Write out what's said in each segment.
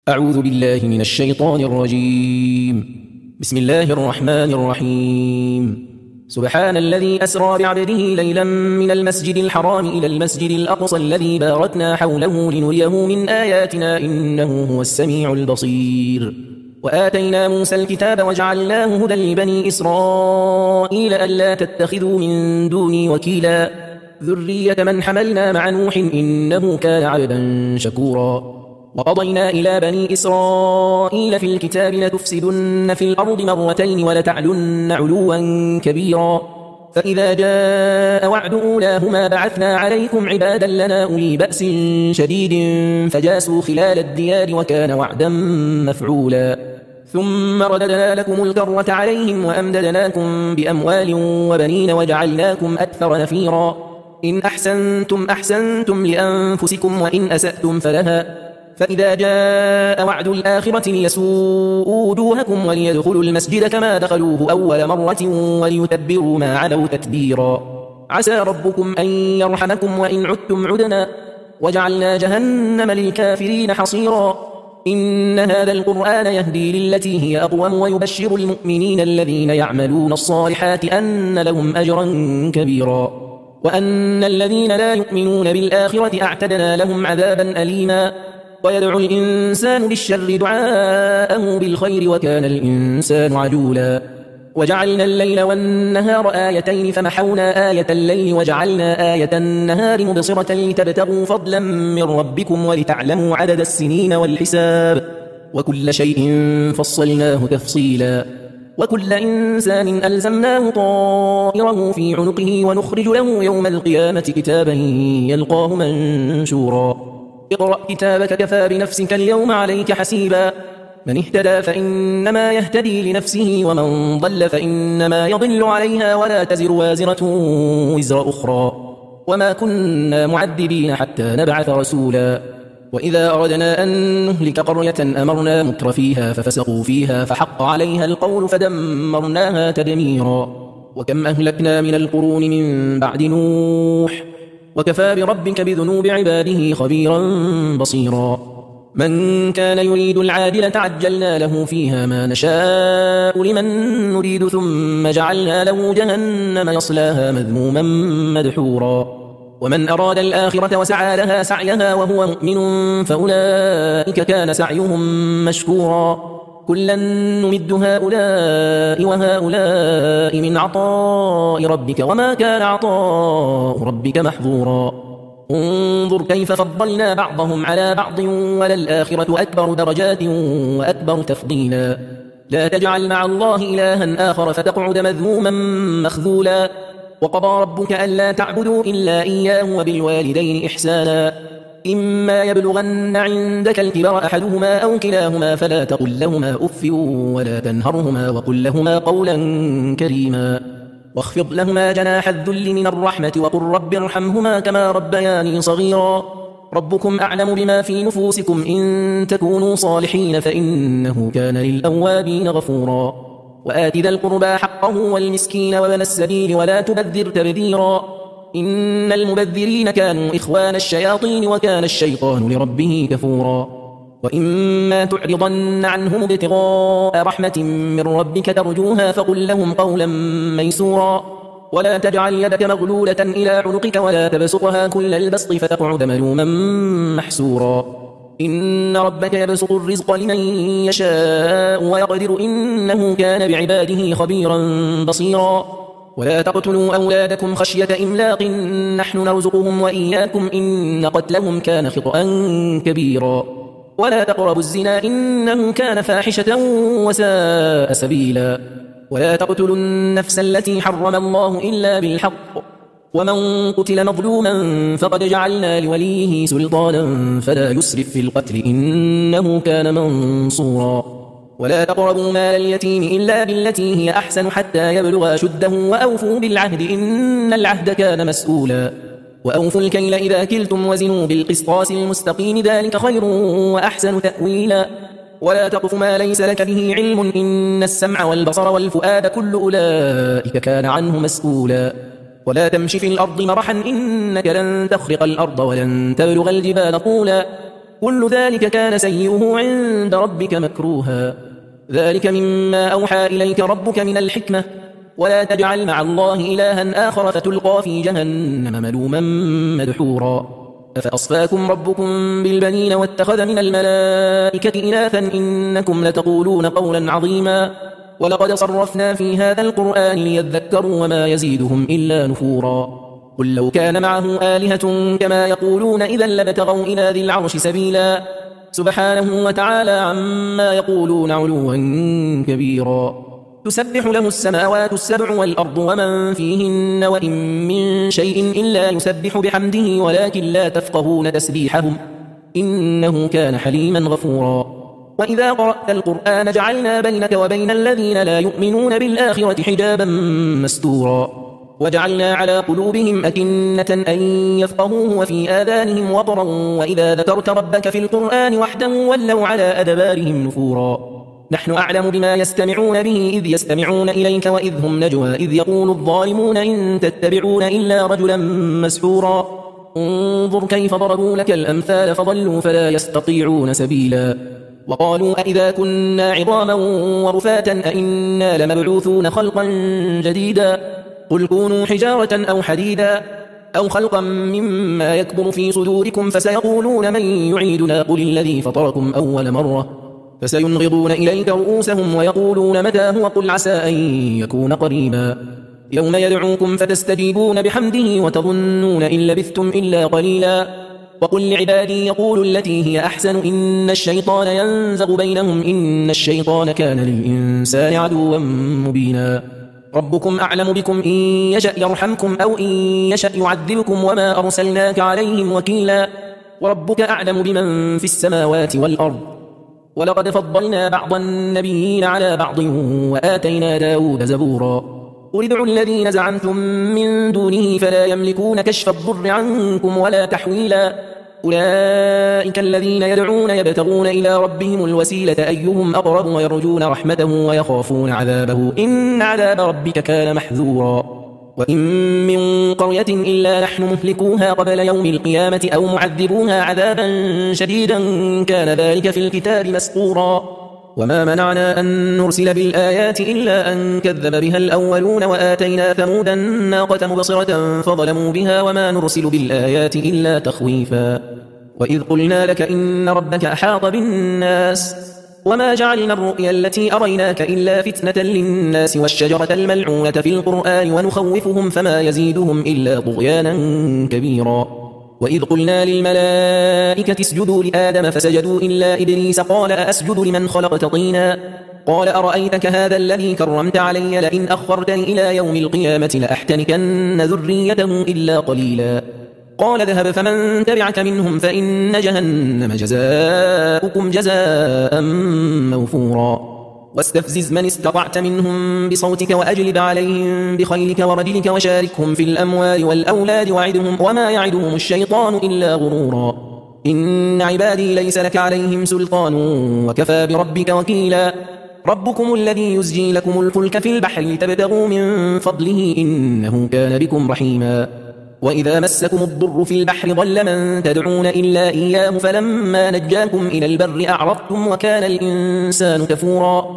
أعوذ بالله من الشيطان الرجيم. بسم الله الرحمن الرحيم. سبحان الذي أسرى بعبده ليلا من المسجد الحرام إلى المسجد الأقصى الذي باركنا حوله لنريه من آياتنا إنه هو السميع البصير. وآتينا موسى الكتاب وجعلناه هدى لبني إسرائيل ألا تتخذوا من دوني وكيلا ذرية من حملنا مع نوح إنه كان عبدا شكورا. وقضينا إلى بني إسرائيل في الكتاب لتفسدن في الأرض مرتين ولتعلن علوا كبيرا فإذا جاء وعد أولاهما بعثنا عليكم عبادا لنا أولي بأس شديد فجاسوا خلال الديار وكان وعدا مفعولا. ثم رددنا لكم الكرة عليهم وأمددناكم بأموال وبنين وجعلناكم أكثر نفيرا. إن أحسنتم أحسنتم لأنفسكم وإن أسأتم فلها فإذا جاء وعد الآخرة ليسوءوا وجوهكم وليدخلوا المسجد كما دخلوه أول مرة وليتبروا ما علوا تتبيرا. عسى ربكم أن يرحمكم وإن عدتم عدنا وجعلنا جهنم للكافرين حصيرا. إن هذا القرآن يهدي للتي هي أقوم ويبشر المؤمنين الذين يعملون الصالحات أن لهم أجرا كبيرا وأن الذين لا يؤمنون بالآخرة أعتدنا لهم عذابا أليما. ويدعو الإنسان بالشر دعاءه بالخير وكان الإنسان عجولا. وجعلنا الليل والنهار آيتين فمحونا آية الليل وجعلنا آية النهار مبصرة لتبتغوا فضلا من ربكم ولتعلموا عدد السنين والحساب وكل شيء فصلناه تفصيلا. وكل إنسان ألزمناه طائره في عنقه ونخرج له يوم القيامة كتابا يلقاه منشورا. اقرأ كتابك كفى بنفسك اليوم عليك حسيبا. من اهتدى فإنما يهتدي لنفسه ومن ضل فإنما يضل عليها ولا تزر وازرة وزر أخرى وما كنا معذبين حتى نبعث رسولا. وإذا أردنا أن نهلك قرية أمرنا متر فيها ففسقوا فيها فحق عليها القول فدمرناها تدميرا. وكم أهلكنا من القرون من بعد نوح وكفى بربك بذنوب عباده خبيرا بصيرا. من كان يريد العاجلة عجلنا له فيها ما نشاء لمن نريد ثم جعلنا له جهنم يصلاها مذموما مدحورا. ومن أراد الآخرة وسعى لها سعيها وهو مؤمن فأولئك كان سعيهم مشكورا. كلا نمد هؤلاء وهؤلاء من عطاء ربك وما كان عطاء ربك محظورا. انظر كيف فضلنا بعضهم على بعض وللآخرة أكبر درجات وأكبر تفضيلا. لا تجعل مع الله إلها آخر فتقعد مذموما مخذولا. وقضى ربك ألا تعبدوا إلا إياه وبالوالدين إحسانا. إما يبلغن عندك الكبر أحدهما أو كلاهما فلا تقل لهما أف ولا تنهرهما وقل لهما قولا كريما واخفض لهما جناح الذل من الرحمة وقل رب ارحمهما كما ربياني صغيرا. ربكم أعلم بما في نفوسكم إن تكونوا صالحين فإنه كان للأوابين غفورا. وآت ذا القربى حقه والمسكين وابن السبيل ولا تبذر تبذيرا. إن المبذرين كانوا إخوان الشياطين وكان الشيطان لربه كفورا. وإما تعرضن عنهم ابتغاء رحمة من ربك ترجوها فقل لهم قولا ميسورا. ولا تجعل يدك مغلولة إلى عنقك ولا تبسطها كل البسط فتقعد ملوما محسورا. إن ربك يبسط الرزق لمن يشاء ويقدر إنه كان بعباده خبيرا بصيرا. ولا تقتلوا أولادكم خشية إملاق نحن نرزقهم وإياكم إن قتلهم كان خطأ كبيرا. ولا تقربوا الزنا إنه كان فاحشة وساء سبيلا. ولا تقتلوا النفس التي حرم الله إلا بالحق. ومن قتل مظلوما فقد جعلنا لوليه سلطانا فلا يسرف في القتل إنه كان منصورا. ولا تقربوا مال اليتيم إلا بالتي هي أحسن حتى يبلغ أشده وأوفوا بالعهد إن العهد كان مسؤولا. وأوفوا الكيل إذا كلتم وزنوا بالقسطاس المستقيم ذلك خير وأحسن تأويلا. ولا تقف ما ليس لك به علم إن السمع والبصر والفؤاد كل أولئك كان عنه مسؤولا. ولا تمش في الأرض مرحا إنك لن تخرق الأرض ولن تبلغ الجبال طولا. كل ذلك كان سيئه عند ربك مكروها. ذلك مما أوحى إليك ربك من الحكمة. ولا تجعل مع الله إلها آخر فتلقى في جهنم ملوما مدحورا. أفأصفاكم ربكم بالبنين واتخذ من الملائكة إناثا إنكم لتقولون قولا عظيما. ولقد صرفنا في هذا القرآن ليذكروا وما يزيدهم إلا نفورا. قل لو كان معه آلهة كما يقولون إذا لابتغوا إلى ذي العرش سبيلا. سبحانه وتعالى عما يقولون علوا كبيرا. تسبح له السماوات السبع والأرض ومن فيهن وإن من شيء إلا يسبح بحمده ولكن لا تفقهون تسبيحهم إنه كان حليما غفورا. وإذا قرأت القرآن جعلنا بينك وبين الذين لا يؤمنون بالآخرة حجابا مستورا. وجعلنا على قلوبهم أكنة أن يفقهوه وفي آذانهم وقرا وإذا ذكرت ربك في القرآن وحده ولوا على أدبارهم نفورا. نحن أعلم بما يستمعون به إذ يستمعون إليك وإذ هم نجوى إذ يقول الظالمون إن تتبعون إلا رجلا مسحورا. انظر كيف ضربوا لك الأمثال فضلوا فلا يستطيعون سبيلا. وقالوا أئذا كنا عظاما ورفاتا أئنا لمبعوثون خلقا جديدا. قل كونوا حجارة أو حديدا أو خلقا مما يكبر في صدوركم فسيقولون من يعيدنا قل الذي فطركم أول مرة فسينغضون إليك رؤوسهم ويقولون متى هو قل عسى أن يكون قريبا. يوم يدعوكم فتستجيبون بحمده وتظنون إن لبثتم إلا قليلا. وقل لعبادي يقولوا التي هي أحسن إن الشيطان ينزغ بينهم إن الشيطان كان للإنسان عدوا مبينا. ربكم أعلم بكم إن يشأ يرحمكم أو إن يشأ يعذبكم وما أرسلناك عليهم وكيلا. وربك أعلم بمن في السماوات والأرض. ولقد فضلنا بعض النبيين على بعض وآتينا داود زبورا. قل ادعوا الذين زعمتم من دونه فلا يملكون كشف الضر عنكم ولا تحويلا. أولئك الذين يدعون يبتغون إلى ربهم الوسيلة أيهم أقرب ويرجون رحمته ويخافون عذابه إن عذاب ربك كان محذورا. وإن من قرية إلا نحن مهلكوها قبل يوم القيامة أو معذبوها عذابا شديدا كان ذلك في الكتاب مسطورا. وما منعنا أن نرسل بالآيات إلا أن كذب بها الأولون وآتينا ثمود الناقة مبصرة فظلموا بها وما نرسل بالآيات إلا تخويفا. وإذ قلنا لك إن ربك أحاط بالناس وما جعلنا الرؤيا التي أريناك إلا فتنة للناس والشجرة الملعونة في القرآن ونخوفهم فما يزيدهم إلا طغيانا كبيرا. وإذ قلنا للملائكة اسجدوا لآدم فسجدوا إلا إبليس قال أأسجد لمن خلقت طينا قال أرأيتك هذا الذي كرمت علي لئن أخرتني إلى يوم القيامة لأحتنكن ذريته إلا قليلا. قال اذهب فمن تبعك منهم فإن جهنم جزاؤكم جزاء موفورا. واستفزز من استطعت منهم بصوتك وأجلب عليهم بخيلك ورجلك وشاركهم في الأموال والأولاد وعدهم وما يعدهم الشيطان إلا غرورا. إن عبادي ليس لك عليهم سلطان وكفى بربك وكيلا. ربكم الذي يزجي لكم الفلك في البحر لتبتغوا من فضله إنه كان بكم رحيما. وإذا مسكم الضر في البحر ضل من تدعون إلا إياه فلما نجاكم إلى البر أعرضتم وكان الإنسان كفورا.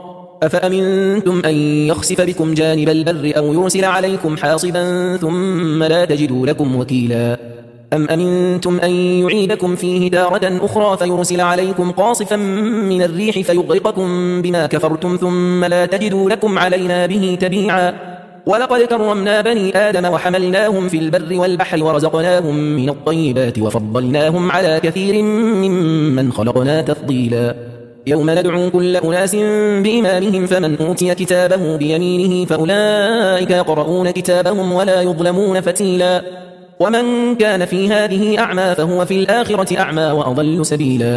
أفأمنتم أن يخسف بكم جانب البر أو يرسل عليكم حاصبا ثم لا تجدوا لكم وكيلا. أم أمنتم أن يعيدكم فيه تارة أخرى فيرسل عليكم قاصفا من الريح فيغرقكم بما كفرتم ثم لا تجدوا لكم علينا به تبيعا. ولقد كرمنا بني آدم وحملناهم في البر والبحر ورزقناهم من الطيبات وفضلناهم على كثير ممن خلقنا تفضيلا. يوم ندعو كل أناس بإمامهم فمن أوتي كتابه بيمينه فأولئك يقرؤون كتابهم ولا يظلمون فتيلا. ومن كان في هذه أعمى فهو في الآخرة أعمى وأضل سبيلا.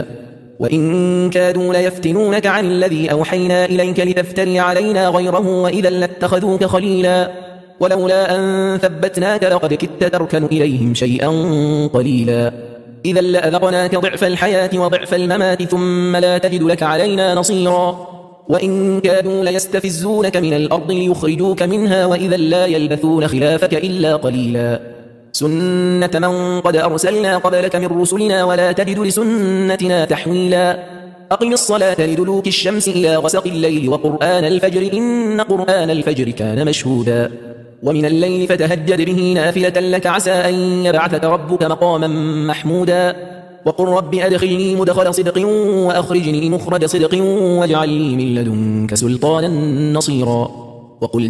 وإن كادوا ليفتنونك عن الذي أوحينا إليك لتفتري علينا غيره وإذا لاتخذوك خليلا. ولولا أن ثبتناك لقد كدت تركن إليهم شيئا قليلا. إذا لأذقناك ضعف الحياة وضعف الممات ثم لا تجد لك علينا نصيرا. وإن كادوا ليستفزونك من الأرض ليخرجوك منها وإذا لا يلبثون خلافك إلا قليلا. سنة من قد أرسلنا قبلك من رسلنا ولا تجد لسنتنا تحويلا أقم الصلاة لدلوك الشمس إلى غسق الليل وقرآن الفجر إن قرآن الفجر كان مشهودا ومن الليل فتهجد به نافلة لك عسى أن يبعثك ربك مقاما محمودا وقل رب أدخلني مدخل صدق وأخرجني مخرج صدق واجعل لي من لدنك سلطانا نصيرا وقل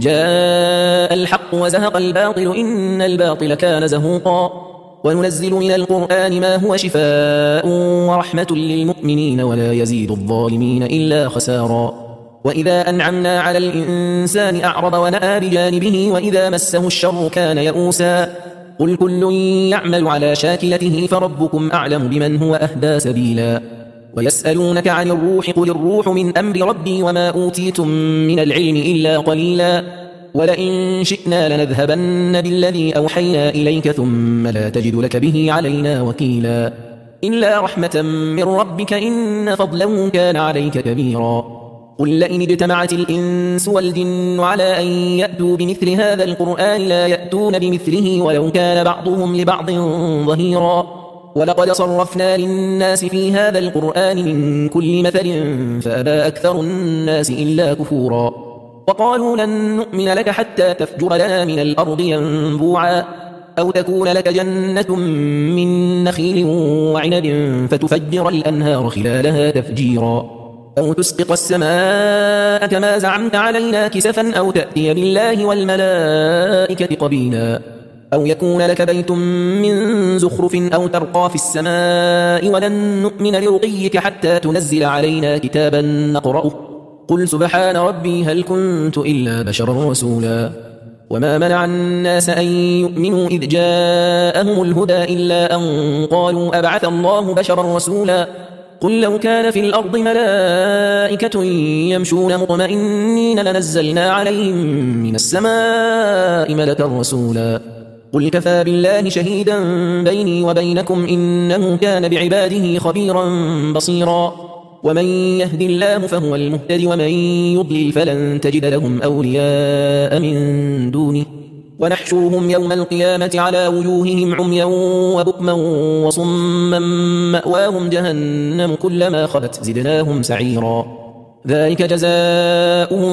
جاء الحق وزهق الباطل إن الباطل كان زهوقا وننزل من القرآن ما هو شفاء ورحمة للمؤمنين ولا يزيد الظالمين إلا خسارا وإذا أنعمنا على الإنسان أعرض ونأى بجانبه وإذا مسه الشر كان يئوسا قل كل يعمل على شاكلته فربكم أعلم بمن هو أهدى سبيلا ويسألونك عن الروح قل الروح من أمر ربي وما أوتيتم من العلم إلا قليلا ولئن شئنا لنذهبن بالذي أوحينا إليك ثم لا تجد لك به علينا وكيلا إلا رحمة من ربك إن فضله كان عليك كبيرا قل لئن اجتمعت الإنس والجن على أن يأتوا بمثل هذا القرآن لا يأتون بمثله ولو كان بعضهم لبعض ظهيرا ولقد صرفنا للناس في هذا القرآن من كل مثل فأبى أكثر الناس إلا كفورا وقالوا لن نؤمن لك حتى تفجر لنا من الأرض ينبوعا أو تكون لك جنة من نخيل وعنب فتفجر الأنهار خلالها تفجيرا أو تسقط السماء كما زعمت علينا كسفا أو تأتي بالله والملائكة قبيلا أو يكون لك بيت من زخرف أو ترقى في السماء ولن نؤمن لرقيك حتى تنزل علينا كتابا نقرأه قل سبحان ربي هل كنت إلا بشرا رسولا وما منع الناس أن يؤمنوا إذ جاءهم الهدى إلا أن قالوا أبعث الله بشرا رسولا قل لو كان في الأرض ملائكة يمشون مطمئنين لنزلنا عليهم من السماء ملكا رسولا قل كفى بالله شهيدا بيني وبينكم إنه كان بعباده خبيرا بصيرا ومن يهد الله فهو المهتد ومن يضلل فلن تجد لهم أولياء من دونه ونحشرهم يوم القيامة على وجوههم عميا وبكما وصما مأواهم جهنم كلما خبت زدناهم سعيرا ذلك جزاؤهم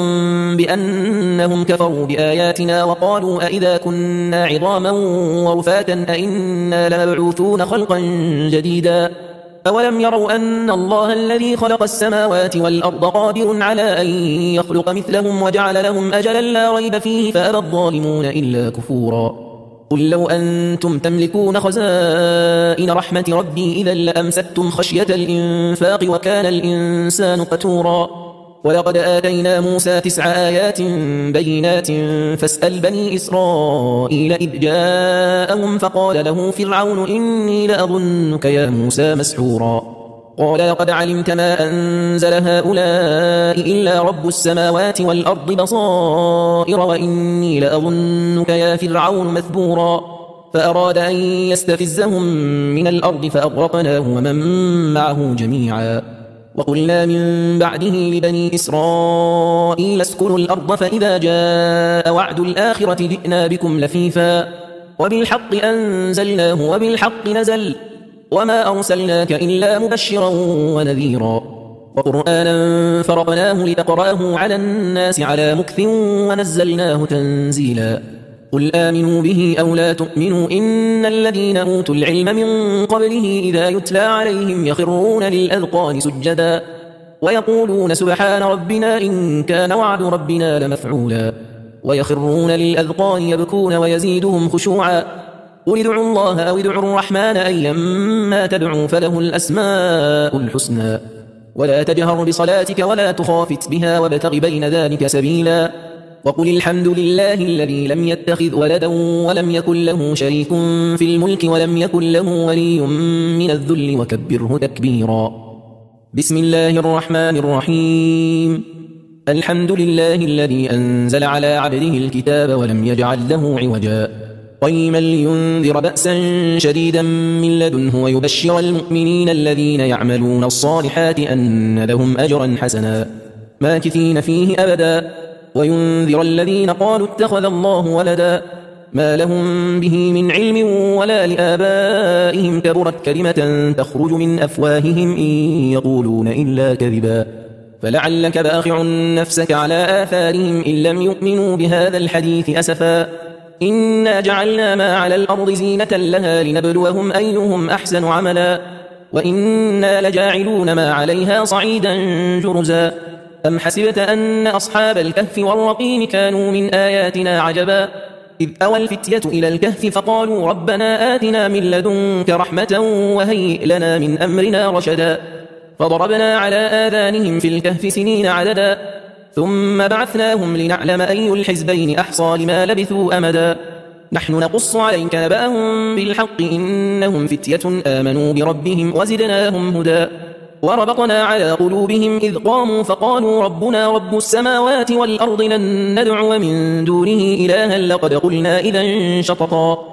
بأنهم كفروا بآياتنا وقالوا أئذا كنا عظاما ورفاتا أئنا لمبعوثون خلقا جديدا أولم يروا أن الله الذي خلق السماوات والأرض قادر على أن يخلق مثلهم وجعل لهم أجلا لا ريب فيه فأبى الظالمون إلا كفورا قل لو أنتم تملكون خزائن رحمة ربي إذا لأمسكتم خشية الإنفاق وكان الإنسان قتورا ولقد آتينا موسى 9 آيات بينات فاسأل بني إسرائيل إذ جاءهم فقال له فرعون إني لأظنك يا موسى مسحورا قال لقد علمت ما أنزل هؤلاء إلا رب السماوات والأرض بصائر وإني لأظنك يا فرعون مثبورا فأراد أن يستفزهم من الأرض فأغرقناه ومن معه جميعا وقلنا من بعده لبني إسرائيل اسكنوا الأرض فإذا جاء وعد الآخرة جئنا بكم لفيفا وبالحق أنزلناه وبالحق نزل وما أرسلناك إلا مبشرا ونذيرا وقرآنا فرقناه لتقرأه على الناس على مكث ونزلناه تنزيلا قل آمنوا به أو لا تؤمنوا إن الذين أوتوا العلم من قبله إذا يتلى عليهم يخرون للأذقان سجدا ويقولون سبحان ربنا إن كان وعد ربنا لمفعولا ويخرون للأذقان يبكون ويزيدهم خشوعا قل ادعوا الله أو ادعوا الرحمن أيما تدعوا فله الأسماء الحسنى ولا تجهر بصلاتك ولا تخافت بها وابتغ بين ذلك سبيلا وقل الحمد لله الذي لم يتخذ ولدا ولم يكن له شريك في الملك ولم يكن له ولي من الذل وكبره تكبيرا بسم الله الرحمن الرحيم الحمد لله الذي أنزل على عبده الكتاب ولم يجعل له عوجا قيما لينذر بأسا شديدا من لدنه ويبشر المؤمنين الذين يعملون الصالحات أن لهم أجرا حسنا ماكثين فيه أبدا وينذر الذين قالوا اتخذ الله ولدا ما لهم به من علم ولا لآبائهم، كبرت كلمة تخرج من أفواههم إن يقولون إلا كذبا. فلعلك باخع نفسك على آثارهم إن لم يؤمنوا بهذا الحديث أسفا. إنا جعلنا ما على الأرض زينة لها لنبلوهم أيهم أحسن عملا، وإنا لجاعلون ما عليها صعيدا جرزا. أم حسبت أن أصحاب الكهف والرقيم كانوا من آياتنا عجبا، إذ أوى الفتية إلى الكهف فقالوا ربنا آتنا من لدنك رحمة وهيئ لنا من أمرنا رشدا. فضربنا على آذانهم في الكهف سنين عددا، ثم بعثناهم لنعلم أي الحزبين أحصى لما لبثوا أمدا. نحن نقص عليك نبأهم بالحق إنهم فتية آمنوا بربهم وزدناهم هدى. وربطنا على قلوبهم إذ قاموا فقالوا ربنا رب السماوات والأرض لن ندعو من دونه إلها لقد قلنا إذا شططا.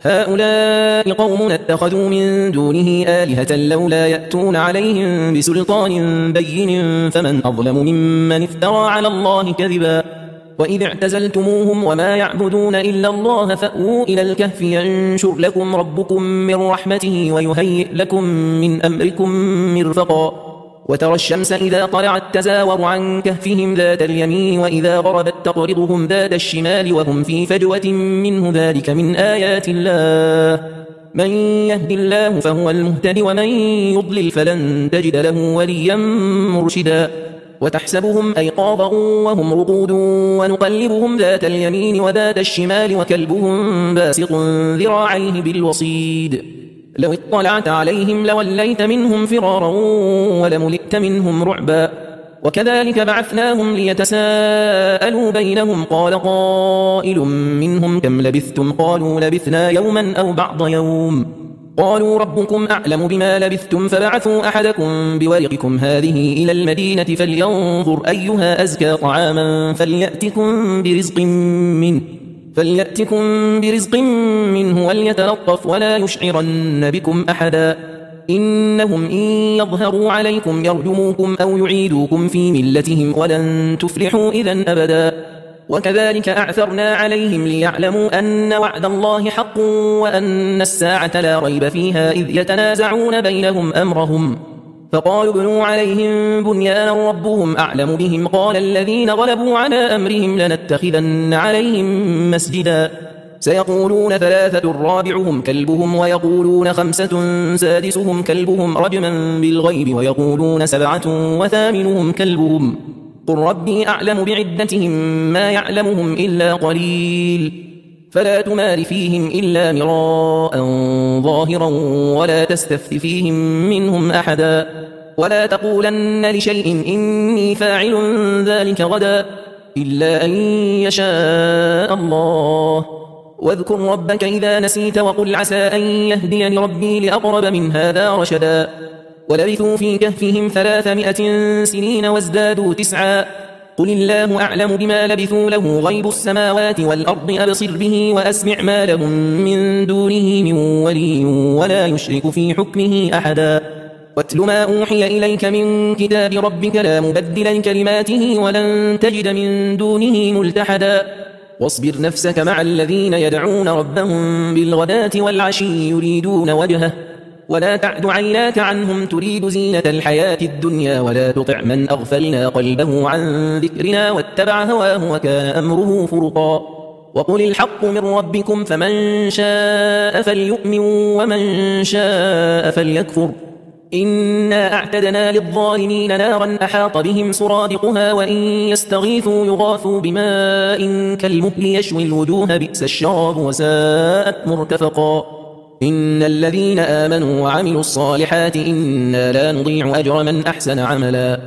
هؤلاء قوم اتخذوا من دونه آلهة لولا يأتون عليهم بسلطان بين فمن أظلم ممن افترى على الله كذبا. وإذ اعتزلتموهم وما يعبدون إلا الله فأووا إلى الكهف ينشر لكم ربكم من رحمته ويهيئ لكم من أمركم مرفقا. وترى الشمس إذا طلعت تزاور عن كهفهم ذات اليمين وإذا غربت تقرضهم ذات الشمال وهم في فجوة منه، ذلك من آيات الله. من يهد الله فهو المهتد ومن يضلل فلن تجد له وليا مرشدا. وتحسبهم أيقاظا وهم رقود ونقلبهم ذات اليمين وذات الشمال وكلبهم باسط ذراعيه بالوصيد. لو اطلعت عليهم لوليت منهم فرارا ولملئت منهم رعبا. وكذلك بعثناهم ليتساءلوا بينهم، قال قائل منهم كم لبثتم؟ قالوا لبثنا يوما أو بعض يوم. قالوا ربكم أعلم بما لبثتم فبعثوا أحدكم بورقكم هذه إلى المدينة فلينظر أيها أزكى طعاما فليأتكم برزق منه وليتلطف ولا يشعرن بكم أحدا. إنهم إن يظهروا عليكم يرجموكم أو يعيدوكم في ملتهم ولن تفلحوا إذن أبدا. وكذلك أعثرنا عليهم ليعلموا أن وعد الله حق وأن الساعة لا ريب فيها، إذ يتنازعون بينهم أمرهم. فقالوا ابنوا عليهم بنيانا ربهم أعلم بهم. قال الذين غلبوا على أمرهم لنتخذن عليهم مسجدا. سيقولون ثلاثة رابعهم كلبهم ويقولون خمسة سادسهم كلبهم رجما بالغيب ويقولون سبعة وثامنهم كلبهم. قل ربي أعلم بعدتهم ما يعلمهم إلا قليل. فلا تمار فيهم إلا مراء ظاهرا ولا تستفت فيهم منهم أحدا. ولا تقولن لشيء إني فاعل ذلك غدا إلا أن يشاء الله. واذكر ربك إذا نسيت وقل عسى أن يهديني ربي لأقرب من هذا رشدا. ولبثوا في كهفهم 300 سنين وازدادوا 9. قل الله أعلم بما لبثوا له غيب السماوات والأرض أبصر به وأسمع ما لهم من دونه من ولي ولا يشرك في حكمه أحدا. واتل ما أوحي إليك من كتاب ربك لا مبدل لكلماته ولن تجد من دونه ملتحدا. واصبر نفسك مع الذين يدعون ربهم بالغداة والعشي يريدون وجهه ولا تعد عيناك عنهم تريد زينة الحياة الدنيا ولا تطع من أغفلنا قلبه عن ذكرنا واتبع هواه وكان أمره فرطا. وقل الحق من ربكم فمن شاء فليؤمن ومن شاء فليكفر. إنا أعتدنا للظالمين نارا أحاط بهم سرادقها وإن يستغيثوا يغاثوا بماء كالمهل يشوي الوجوه بئس الشراب وساءت مرتفقا. إن الذين آمنوا وعملوا الصالحات إنا لا نضيع أجر من أحسن عملا.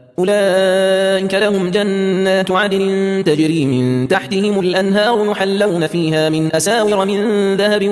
أولئك لهم جنات عدن تجري من تحتهم الأنهار يحلون فيها من أساور من ذهب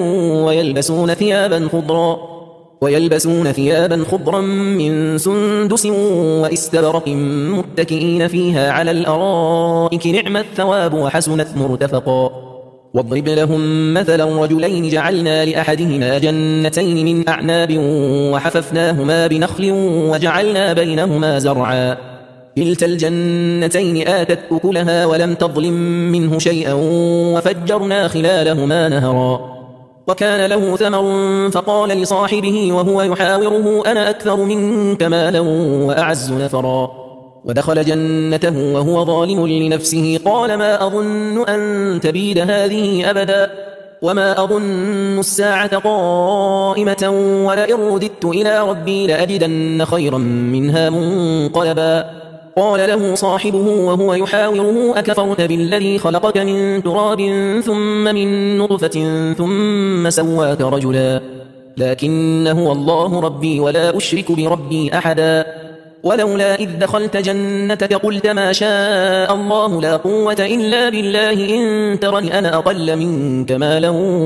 ويلبسون ثيابا خضرا من سندس واستبرق متكئين فيها على الأرائك نعم الثواب وحسنت مرتفقا. واضرب لهم مثلا رجلين جعلنا لأحدهما جنتين من أعناب وحففناهما بنخل وجعلنا بينهما زرعا كلتا الجنتين آتت أكلها ولم تظلم منه شيئا وفجرنا خلالهما نهرا وكان له ثمر فقال لصاحبه وهو يحاوره أنا أكثر منك مالا وأعز نفرا ودخل جنته وهو ظالم لنفسه قال ما أظن أن تبيد هذه أبدا وما أظن الساعة قائمة ولئن رددت إلى ربي لأجدن خيرا منها منقلبا قال له صاحبه وهو يحاوره أكفرت بالذي خلقك من تراب ثم من نطفة ثم سواك رجلا لكن هو الله ربي ولا أشرك بربي أحدا ولولا إذ دخلت جنتك قلت ما شاء الله لا قوة إلا بالله إن ترني أنا أقل منك مالا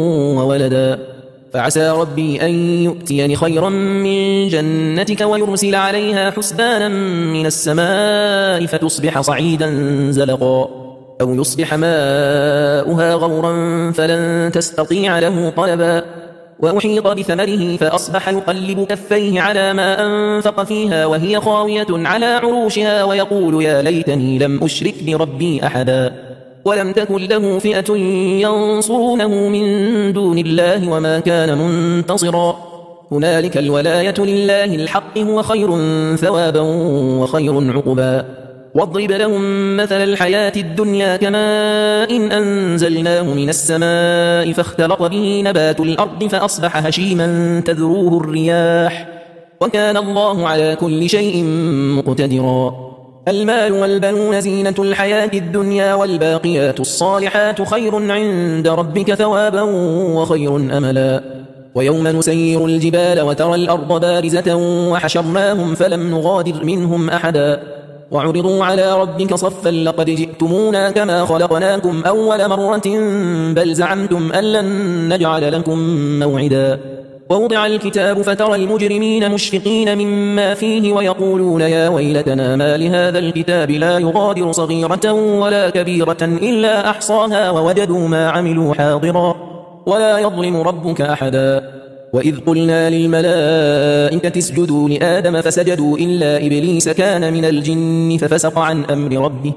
وولدا فعسى ربي أن يؤتيني خيرا من جنتك ويرسل عليها حسبانا من السماء فتصبح صعيدا زلقا أو يصبح ماؤها غورا فلن تستطيع له طلبا وأحيط بثمره فأصبح يقلب كفيه على ما أنفق فيها وهي خاوية على عروشها ويقول يا ليتني لم أشرك بربي أحدا ولم تكن له فئة ينصرونه من دون الله وما كان منتصرا هنالك الولاية لله الحق هو خير ثوابا وخير عقبا واضرب لهم مثل الحياة الدنيا كماء إن أنزلناه من السماء فاختلط به نبات الأرض فأصبح هشيما تذروه الرياح وكان الله على كل شيء مقتدرا المال والبنون زينة الحياة الدنيا والباقيات الصالحات خير عند ربك ثوابا وخير أملا ويوم نسير الجبال وترى الأرض بارزة وحشرناهم فلم نغادر منهم أحدا وعرضوا على ربك صفا لقد جئتمونا كما خلقناكم أول مرة بل زعمتم أن لن نجعل لكم موعدا ووضع الكتاب فترى المجرمين مشفقين مما فيه ويقولون يا ويلتنا ما لهذا الكتاب لا يغادر صغيرة ولا كبيرة إلا أحصاها ووجدوا ما عملوا حاضرا ولا يظلم ربك أحدا وإذ قلنا للملائكة اسجدوا لآدم فسجدوا إلا إبليس كان من الجن ففسق عن أمر ربه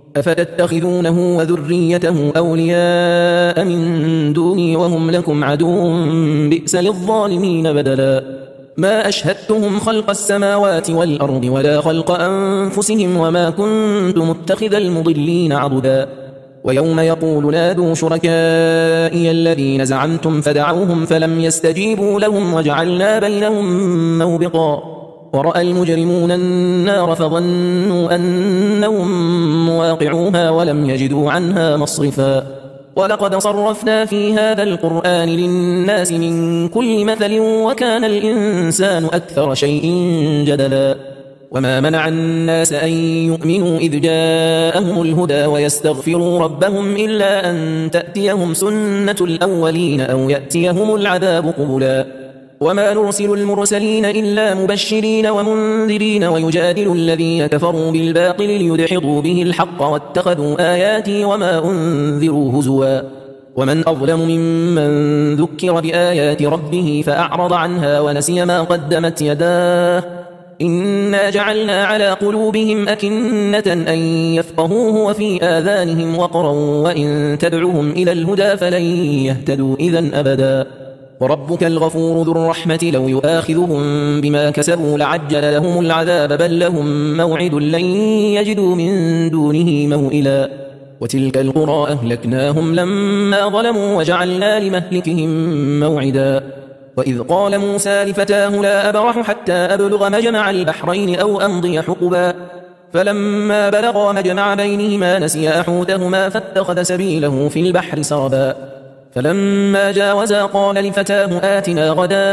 أفتتخذونه وذريته أولياء من دوني وهم لكم عدو بئس للظالمين بدلا ما أشهدتهم خلق السماوات والأرض ولا خلق أنفسهم وما كنت متخذ المضلين عضدا ويوم يقول نادوا شركائي الذين زعمتم فدعوهم فلم يستجيبوا لهم وجعلنا بينهم موبقا ورأى المجرمون النار فظنوا أنهم مواقعوها ولم يجدوا عنها مصرفا ولقد صرفنا في هذا القرآن للناس من كل مثل وكان الإنسان أكثر شيء جدلا وما منع الناس أن يؤمنوا إذ جاءهم الهدى ويستغفروا ربهم إلا أن تأتيهم سنة الأولين أو يأتيهم العذاب قبلا وما نرسل المرسلين إلا مبشرين ومنذرين ويجادل الذين كفروا بالباطل ليدحضوا به الحق واتخذوا آياتي وما أنذروا هزوا ومن أظلم ممن ذكر بآيات ربه فأعرض عنها ونسي ما قدمت يداه إنا جعلنا على قلوبهم أكنة أن يفقهوه وفي آذانهم وقرا وإن تدعوهم إلى الهدى فلن يهتدوا إذن أبدا وربك الغفور ذو الرحمة لو يؤاخذهم بما كسبوا لعجل لهم العذاب بل لهم موعد لن يجدوا من دونه موئلا وتلك القرى أهلكناهم لما ظلموا وجعلنا لمهلكهم موعدا وإذ قال موسى لفتاه لا أبرح حتى أبلغ مجمع البحرين أو أمضي حقبا فلما بلغا مجمع بينهما نسيا حوتهما فاتخذ سبيله في البحر سربا فلما جاوزا قال لفتاه آتنا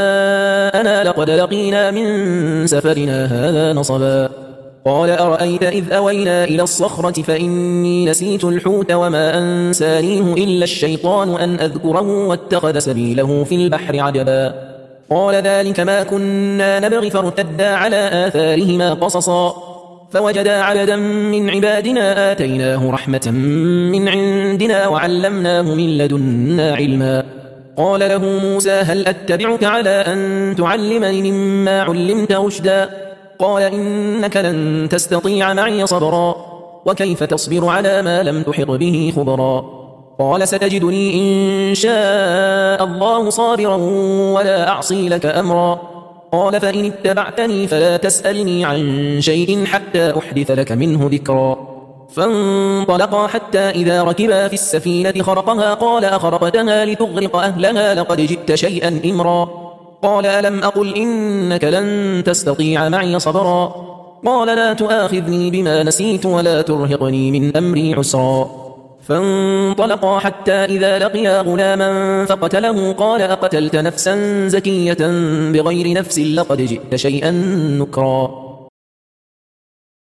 غداءنا لقد لقينا من سفرنا هذا نصبا قال أرأيت إذ أوينا إلى الصخرة فإني نسيت الحوت وما أنسانيه إلا الشيطان أن أذكره واتخذ سبيله في البحر عجبا قال ذلك ما كنا نبغي فارتدا على آثارهما قصصا فوجدا عبدا من عبادنا آتيناه رحمة من عندنا وعلمناه من لدنا علما قال له موسى هل أتبعك على أن تعلمني مما علمت رشدا قال إنك لن تستطيع معي صبرا وكيف تصبر على ما لم تحط به خبرا قال ستجدني إن شاء الله صابرا ولا أعصي لك أمرا قال فإن اتبعتني فلا تسألني عن شيء حتى أحدث لك منه ذكرا فانطلقا حتى إذا ركبا في السفينة خرقها قال أخرقتها لتغرق أهلها لقد جئت شيئا إمرا قال ألم أقل إنك لن تستطيع معي صبرا قال لا تؤاخذني بما نسيت ولا ترهقني من أمري عسرا فانطلقا حتى إذا لقيا غلاما فقتله قال أقتلت نفسا زكية بغير نفس لقد جئت شيئا نكرا